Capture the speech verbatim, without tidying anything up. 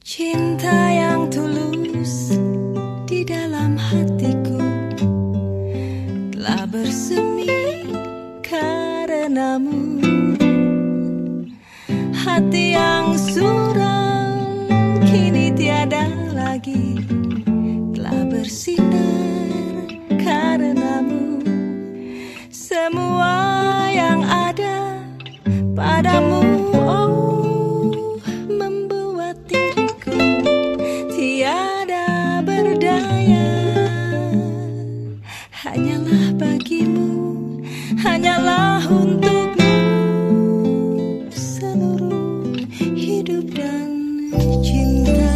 Cinta yang tulus di dalam hatiku telah bersemi karenamu. Hati yang suram kini tiada lagi, telah bersinar karenamu. Semua yang ada padamu, oh, membuat diriku tiada berdaya. Hanyalah bagimu, hanyalah untukmu, seluruh hidup dan cinta.